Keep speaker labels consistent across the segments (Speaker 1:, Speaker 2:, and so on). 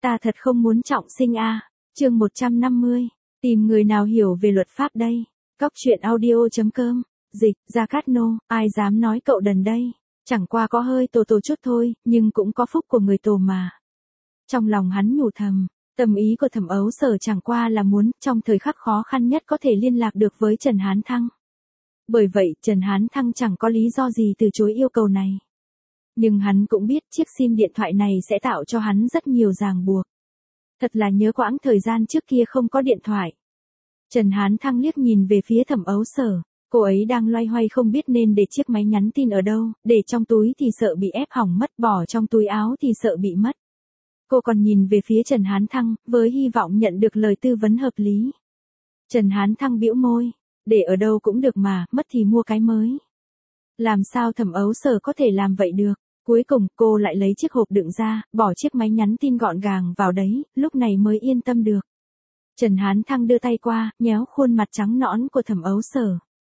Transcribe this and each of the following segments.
Speaker 1: Ta thật không muốn trọng sinh a. Chương 150. Tìm người nào hiểu về luật pháp đây. Cóc truyện audio.com. Dịch, Gia Cát Nô, ai dám nói cậu đần đây. Chẳng qua có hơi tổ chút thôi, nhưng cũng có phúc của người tổ mà. Trong lòng hắn nhủ thầm, tâm ý của Thẩm Ấu Sở chẳng qua là muốn, trong thời khắc khó khăn nhất có thể liên lạc được với Trần Hán Thăng. Bởi vậy, Trần Hán Thăng chẳng có lý do gì từ chối yêu cầu này. Nhưng hắn cũng biết chiếc sim điện thoại này sẽ tạo cho hắn rất nhiều ràng buộc. Thật là nhớ quãng thời gian trước kia không có điện thoại. Trần Hán Thăng liếc nhìn về phía Thẩm Ấu Sở, cô ấy đang loay hoay không biết nên để chiếc máy nhắn tin ở đâu, để trong túi thì sợ bị ép hỏng mất, bỏ trong túi áo thì sợ bị mất. Cô còn nhìn về phía Trần Hán Thăng, với hy vọng nhận được lời tư vấn hợp lý. Trần Hán Thăng bĩu môi, để ở đâu cũng được mà, mất thì mua cái mới. Làm sao Thẩm Ấu Sở có thể làm vậy được? Cuối cùng cô lại lấy chiếc hộp đựng ra, bỏ chiếc máy nhắn tin gọn gàng vào đấy, lúc này mới yên tâm được. Trần Hán Thăng đưa tay qua, nhéo khuôn mặt trắng nõn của Thẩm Ấu Sở.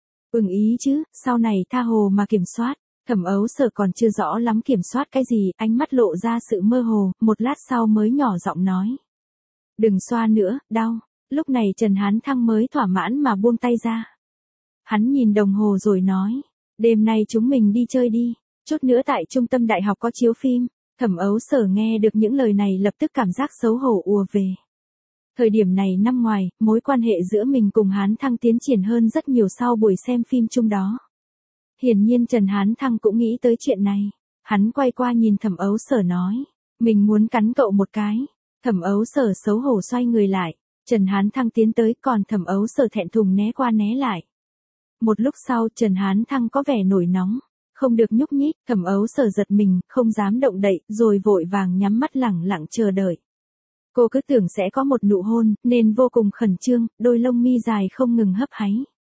Speaker 1: Ý chứ, sau này tha hồ mà kiểm soát. Thẩm Ấu Sở còn chưa rõ lắm kiểm soát cái gì, ánh mắt lộ ra sự mơ hồ, một lát sau mới nhỏ giọng nói. Đừng xoa nữa, đau. Lúc này Trần Hán Thăng mới thỏa mãn mà buông tay ra. Hắn nhìn đồng hồ rồi nói, đêm nay chúng mình đi chơi đi, chút nữa tại trung tâm đại học có chiếu phim. Thẩm Ấu Sở nghe được những lời này lập tức cảm giác xấu hổ ùa về. Thời điểm này năm ngoài, mối quan hệ giữa mình cùng Hán Thăng tiến triển hơn rất nhiều sau buổi xem phim chung đó. Hiển nhiên Trần Hán Thăng cũng nghĩ tới chuyện này. Hắn quay qua nhìn Thẩm Ấu Sở nói, mình muốn cắn cậu một cái. Thẩm Ấu Sở xấu hổ xoay người lại. Trần Hán Thăng tiến tới, còn Thẩm Ấu Sở thẹn thùng né qua né lại. Một lúc sau Trần Hán Thăng có vẻ nổi nóng, không được nhúc nhích. Thẩm Ấu Sở giật mình, không dám động đậy, rồi vội vàng nhắm mắt lẳng lặng chờ đợi. Cô cứ tưởng sẽ có một nụ hôn, nên vô cùng khẩn trương, đôi lông mi dài không ngừng hấp háy.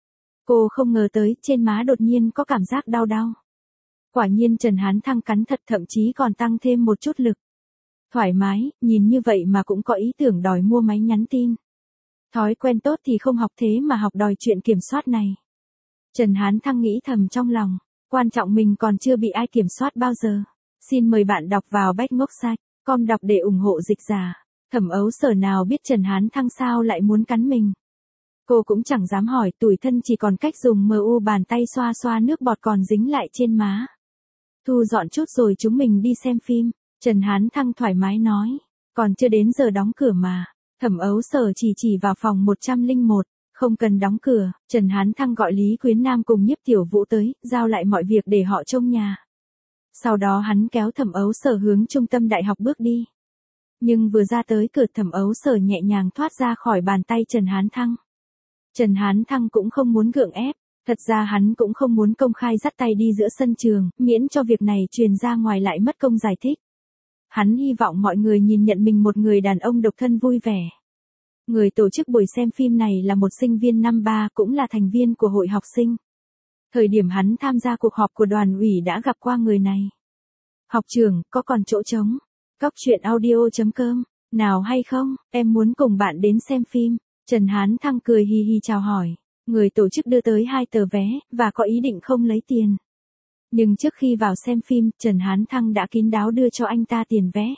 Speaker 1: Cô không ngờ tới, trên má đột nhiên có cảm giác đau đau. Quả nhiên Trần Hán Thăng cắn thật, thậm chí còn tăng thêm một chút lực. Thoải mái, nhìn như vậy mà cũng có ý tưởng đòi mua máy nhắn tin. Thói quen tốt thì không học thế mà học đòi chuyện kiểm soát này. Trần Hán Thăng nghĩ thầm trong lòng, quan trọng mình còn chưa bị ai kiểm soát bao giờ. Xin mời bạn đọc vào backngốc.com đọc để ủng hộ dịch giả. Thẩm Ấu Sở nào biết Trần Hán Thăng sao lại muốn cắn mình. Cô cũng chẳng dám hỏi, tủi thân chỉ còn cách dùng mu bàn tay xoa xoa nước bọt còn dính lại trên má. Thu dọn chút rồi chúng mình đi xem phim. Trần Hán Thăng thoải mái nói, còn chưa đến giờ đóng cửa mà. Thẩm Ấu Sở chỉ vào phòng 101, không cần đóng cửa. Trần Hán Thăng gọi Lý Quyến Nam cùng Nhiếp Tiểu Vũ tới, giao lại mọi việc để họ trông nhà. Sau đó hắn kéo Thẩm Ấu Sở hướng trung tâm đại học bước đi. Nhưng vừa ra tới cửa, Thẩm Ấu Sở nhẹ nhàng thoát ra khỏi bàn tay Trần Hán Thăng. Trần Hán Thăng cũng không muốn gượng ép, thật ra hắn cũng không muốn công khai dắt tay đi giữa sân trường, miễn cho việc này truyền ra ngoài lại mất công giải thích. Hắn hy vọng mọi người nhìn nhận mình một người đàn ông độc thân vui vẻ. Người tổ chức buổi xem phim này là một sinh viên năm 3, cũng là thành viên của hội học sinh. Thời điểm hắn tham gia cuộc họp của đoàn ủy đã gặp qua người này. Học trưởng, có còn chỗ trống? Cóc truyện audio.com, nào hay không, em muốn cùng bạn đến xem phim. Trần Hán Thăng cười hì hì chào hỏi. Người tổ chức đưa tới 2 tờ vé, và có ý định không lấy tiền. Nhưng trước khi vào xem phim, Trần Hán Thăng đã kín đáo đưa cho anh ta tiền vé.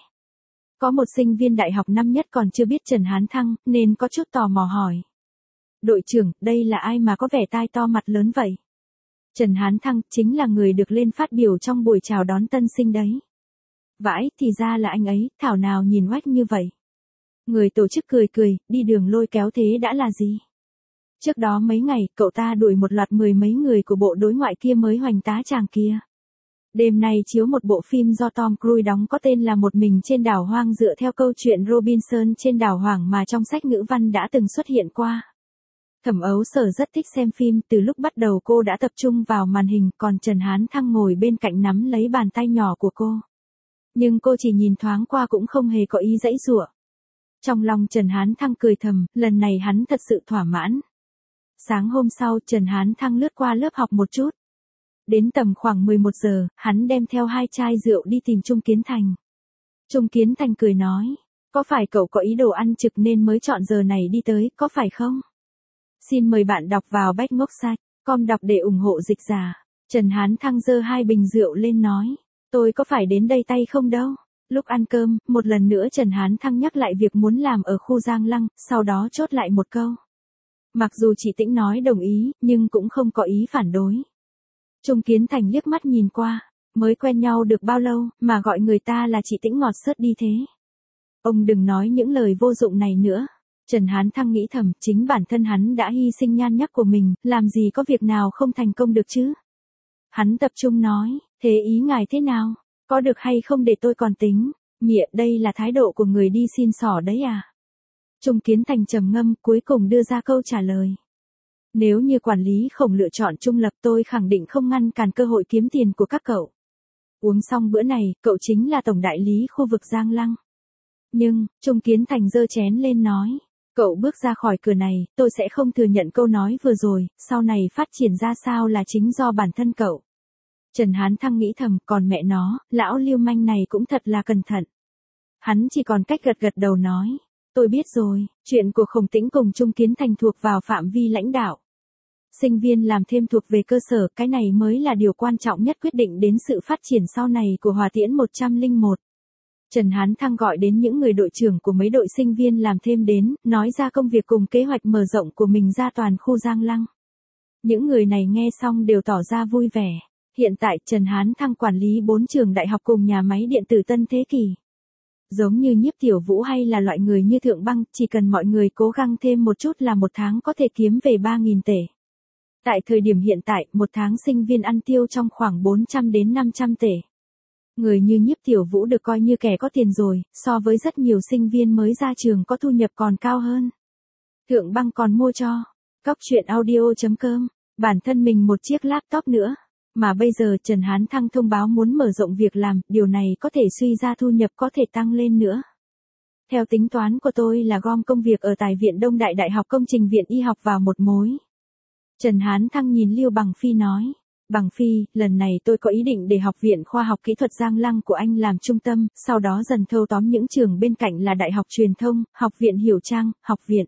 Speaker 1: Có một sinh viên đại học năm nhất còn chưa biết Trần Hán Thăng, nên có chút tò mò hỏi. Đội trưởng, đây là ai mà có vẻ tai to mặt lớn vậy? Trần Hán Thăng chính là người được lên phát biểu trong buổi chào đón tân sinh đấy. Vãi, thì ra là anh ấy, thảo nào nhìn oách như vậy. Người tổ chức cười, đi đường lôi kéo thế đã là gì? Trước đó mấy ngày, cậu ta đuổi một loạt 10 mấy người của bộ đối ngoại kia mới hoành tá chàng kia. Đêm nay chiếu một bộ phim do Tom Cruise đóng có tên là Một Mình Trên Đảo Hoang, dựa theo câu chuyện Robinson trên đảo hoang mà trong sách ngữ văn đã từng xuất hiện qua. Thẩm Ấu Sở rất thích xem phim, từ lúc bắt đầu cô đã tập trung vào màn hình, còn Trần Hán Thăng ngồi bên cạnh nắm lấy bàn tay nhỏ của cô. Nhưng cô chỉ nhìn thoáng qua cũng không hề có ý giãy giụa. Trong lòng Trần Hán Thăng cười thầm, lần này hắn thật sự thỏa mãn. Sáng hôm sau, Trần Hán Thăng lướt qua lớp học một chút. Đến tầm khoảng 11 giờ, hắn đem theo 2 chai rượu đi tìm Trung Kiến Thành. Trung Kiến Thành cười nói, có phải cậu có ý đồ ăn trực nên mới chọn giờ này đi tới, có phải không? Xin mời bạn đọc vào backngốc.com đọc để ủng hộ dịch giả. Trần Hán Thăng giơ 2 bình rượu lên nói, tôi có phải đến đây tay không đâu. Lúc ăn cơm, một lần nữa Trần Hán Thăng nhắc lại việc muốn làm ở khu Giang Lăng, sau đó chốt lại một câu. Mặc dù chị Tĩnh nói đồng ý, nhưng cũng không có ý phản đối. Trung Kiến Thành liếc mắt nhìn qua, mới quen nhau được bao lâu, mà gọi người ta là chị Tĩnh ngọt xớt đi thế. Ông đừng nói những lời vô dụng này nữa. Trần Hán Thăng nghĩ thầm, chính bản thân hắn đã hy sinh nhan nhắc của mình, làm gì có việc nào không thành công được chứ. Hắn tập trung nói, thế ý ngài thế nào, có được hay không để tôi còn tính, mịa đây là thái độ của người đi xin xỏ đấy à. Trung Kiến Thành trầm ngâm, cuối cùng đưa ra câu trả lời. Nếu như quản lý Khổng lựa chọn trung lập tôi khẳng định không ngăn cản cơ hội kiếm tiền của các cậu. Uống xong bữa này, cậu chính là tổng đại lý khu vực Giang Lăng. Nhưng, Trung Kiến Thành giơ chén lên nói, cậu bước ra khỏi cửa này, tôi sẽ không thừa nhận câu nói vừa rồi, sau này phát triển ra sao là chính do bản thân cậu. Trần Hán Thăng nghĩ thầm, còn mẹ nó, lão lưu manh này cũng thật là cẩn thận. Hắn chỉ còn cách gật gật đầu nói, tôi biết rồi, chuyện của Khổng Tĩnh cùng Trung Kiến Thành thuộc vào phạm vi lãnh đạo. Sinh viên làm thêm thuộc về cơ sở, cái này mới là điều quan trọng nhất quyết định đến sự phát triển sau này của Hòa Tiễn 101. Trần Hán Thăng gọi đến những người đội trưởng của mấy đội sinh viên làm thêm đến, nói ra công việc cùng kế hoạch mở rộng của mình ra toàn khu Giang Lăng. Những người này nghe xong đều tỏ ra vui vẻ. Hiện tại Trần Hán Thăng quản lý 4 trường đại học cùng nhà máy điện tử Tân Thế Kỷ. Giống như Nhiếp Tiểu Vũ hay là loại người như Thượng Băng, chỉ cần mọi người cố gắng thêm một chút là một tháng có thể kiếm về 3.000 tệ. Tại thời điểm hiện tại, một tháng sinh viên ăn tiêu trong khoảng 400 đến 500 tệ. Người như Nhiếp Tiểu Vũ được coi như kẻ có tiền rồi, so với rất nhiều sinh viên mới ra trường có thu nhập còn cao hơn. Thượng Băng còn mua cho Cóc Truyện Audio.com, bản thân mình một chiếc laptop nữa. Mà bây giờ Trần Hán Thăng thông báo muốn mở rộng việc làm, điều này có thể suy ra thu nhập có thể tăng lên nữa. Theo tính toán của tôi là gom công việc ở Tài viện Đông Đại Đại học Công trình Viện Y học vào một mối. Trần Hán Thăng nhìn Lưu Bằng Phi nói, Bằng Phi, lần này tôi có ý định để Học viện Khoa học Kỹ thuật Giang Lăng của anh làm trung tâm, sau đó dần thâu tóm những trường bên cạnh là Đại học Truyền thông, Học viện Hiểu Trang, Học viện.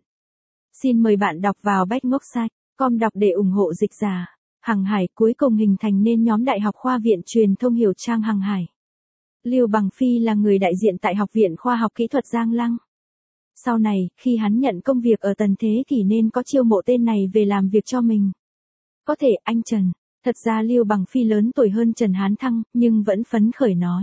Speaker 1: Xin mời bạn đọc vào backngocxsite.com đọc để ủng hộ dịch giả. Hàng Hải cuối cùng hình thành nên nhóm Đại học Khoa viện Truyền thông Hiểu Trang Hàng Hải. Lưu Bằng Phi là người đại diện tại Học viện Khoa học Kỹ thuật Giang Lăng. Sau này, khi hắn nhận công việc ở Tần Thế Kỷ nên có chiêu mộ tên này về làm việc cho mình. Có thể, anh Trần. Thật ra Lưu Bằng Phi lớn tuổi hơn Trần Hán Thăng, nhưng vẫn phấn khởi nói.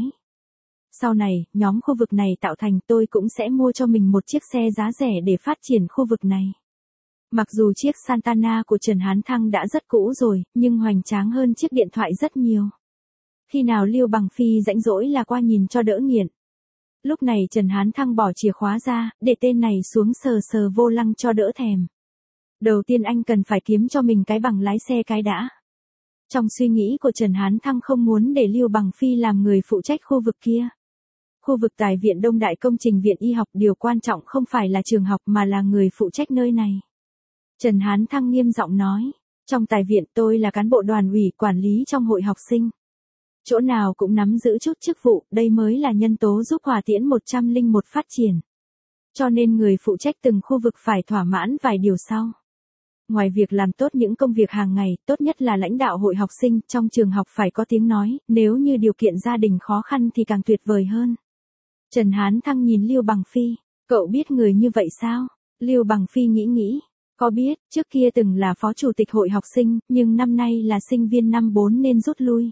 Speaker 1: Sau này, nhóm khu vực này tạo thành tôi cũng sẽ mua cho mình một chiếc xe giá rẻ để phát triển khu vực này. Mặc dù chiếc Santana của Trần Hán Thăng đã rất cũ rồi, nhưng hoành tráng hơn chiếc điện thoại rất nhiều. Khi nào Lưu Bằng Phi rảnh rỗi là qua nhìn cho đỡ nghiện. Lúc này Trần Hán Thăng bỏ chìa khóa ra, để tên này xuống sờ sờ vô lăng cho đỡ thèm. Đầu tiên anh cần phải kiếm cho mình cái bằng lái xe cái đã. Trong suy nghĩ của Trần Hán Thăng không muốn để Lưu Bằng Phi làm người phụ trách khu vực kia. Khu vực Tài viện Đông Đại Công trình Viện Y học điều quan trọng không phải là trường học mà là người phụ trách nơi này. Trần Hán Thăng nghiêm giọng nói, trong Tài viện tôi là cán bộ đoàn ủy quản lý trong hội học sinh. Chỗ nào cũng nắm giữ chút chức vụ, đây mới là nhân tố giúp Hòa Tiễn 101 phát triển. Cho nên người phụ trách từng khu vực phải thỏa mãn vài điều sau. Ngoài việc làm tốt những công việc hàng ngày, tốt nhất là lãnh đạo hội học sinh, trong trường học phải có tiếng nói, nếu như điều kiện gia đình khó khăn thì càng tuyệt vời hơn. Trần Hán Thăng nhìn Lưu Bằng Phi, cậu biết người như vậy sao? Lưu Bằng Phi nghĩ, có biết, trước kia từng là phó chủ tịch hội học sinh, nhưng năm nay là sinh viên năm 4 nên rút lui.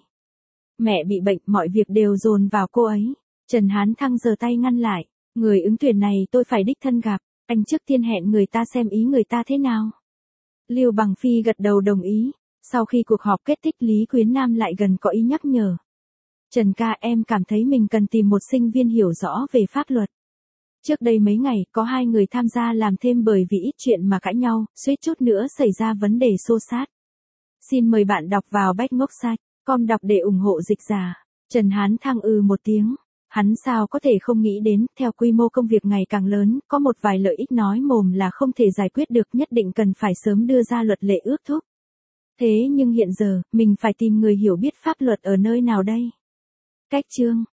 Speaker 1: Mẹ bị bệnh, mọi việc đều dồn vào cô ấy. Trần Hán Thăng giơ tay ngăn lại, người ứng tuyển này tôi phải đích thân gặp, anh trước tiên hẹn người ta xem ý người ta thế nào. Lưu Bằng Phi gật đầu đồng ý, sau khi cuộc họp kết thúc Lý Quyến Nam lại gần có ý nhắc nhở. Trần ca, em cảm thấy mình cần tìm một sinh viên hiểu rõ về pháp luật. Trước đây mấy ngày, có 2 người tham gia làm thêm bởi vì ít chuyện mà cãi nhau, suýt chút nữa xảy ra vấn đề xô xát. Xin mời bạn đọc vào backngocxsite.com đọc để ủng hộ dịch giả. Trần Hán Thăng một tiếng. Hắn sao có thể không nghĩ đến, theo quy mô công việc ngày càng lớn, có một vài lợi ích nói mồm là không thể giải quyết được, nhất định cần phải sớm đưa ra luật lệ ước thúc. Thế nhưng hiện giờ, mình phải tìm người hiểu biết pháp luật ở nơi nào đây? Cách chương